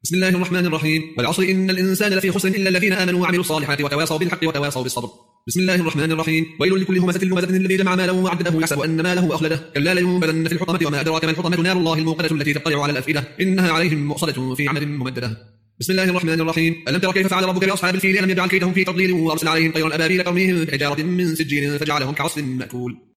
بسم الله الرحمن الرحيم. والعصر إن الإنسان لفي خسر إلا الذين آمنوا وعملوا الصالحات وتواصوا بالحق وتواصوا بالصبر. بسم الله الرحمن الرحيم. ويل لكل همزة لمزة الذي جمع ماله وعدده يحسب أن ماله أخلده كلا لينبذن في الحطمة وما أدراك ما الحطمة نار الله الموقدة التي تطلع على الأفئدة إنها عليهم مؤصدة في عمد ممددة. بسم الله الرحمن الرحيم. ألم تر كيف فعل ربك بأصحاب الفيل ألم يجعل كيدهم في تضليل وأرسل عليهم طيرا أبابيل ترميهم بحجارة من سجيل فجعلهم كعصف مأكول.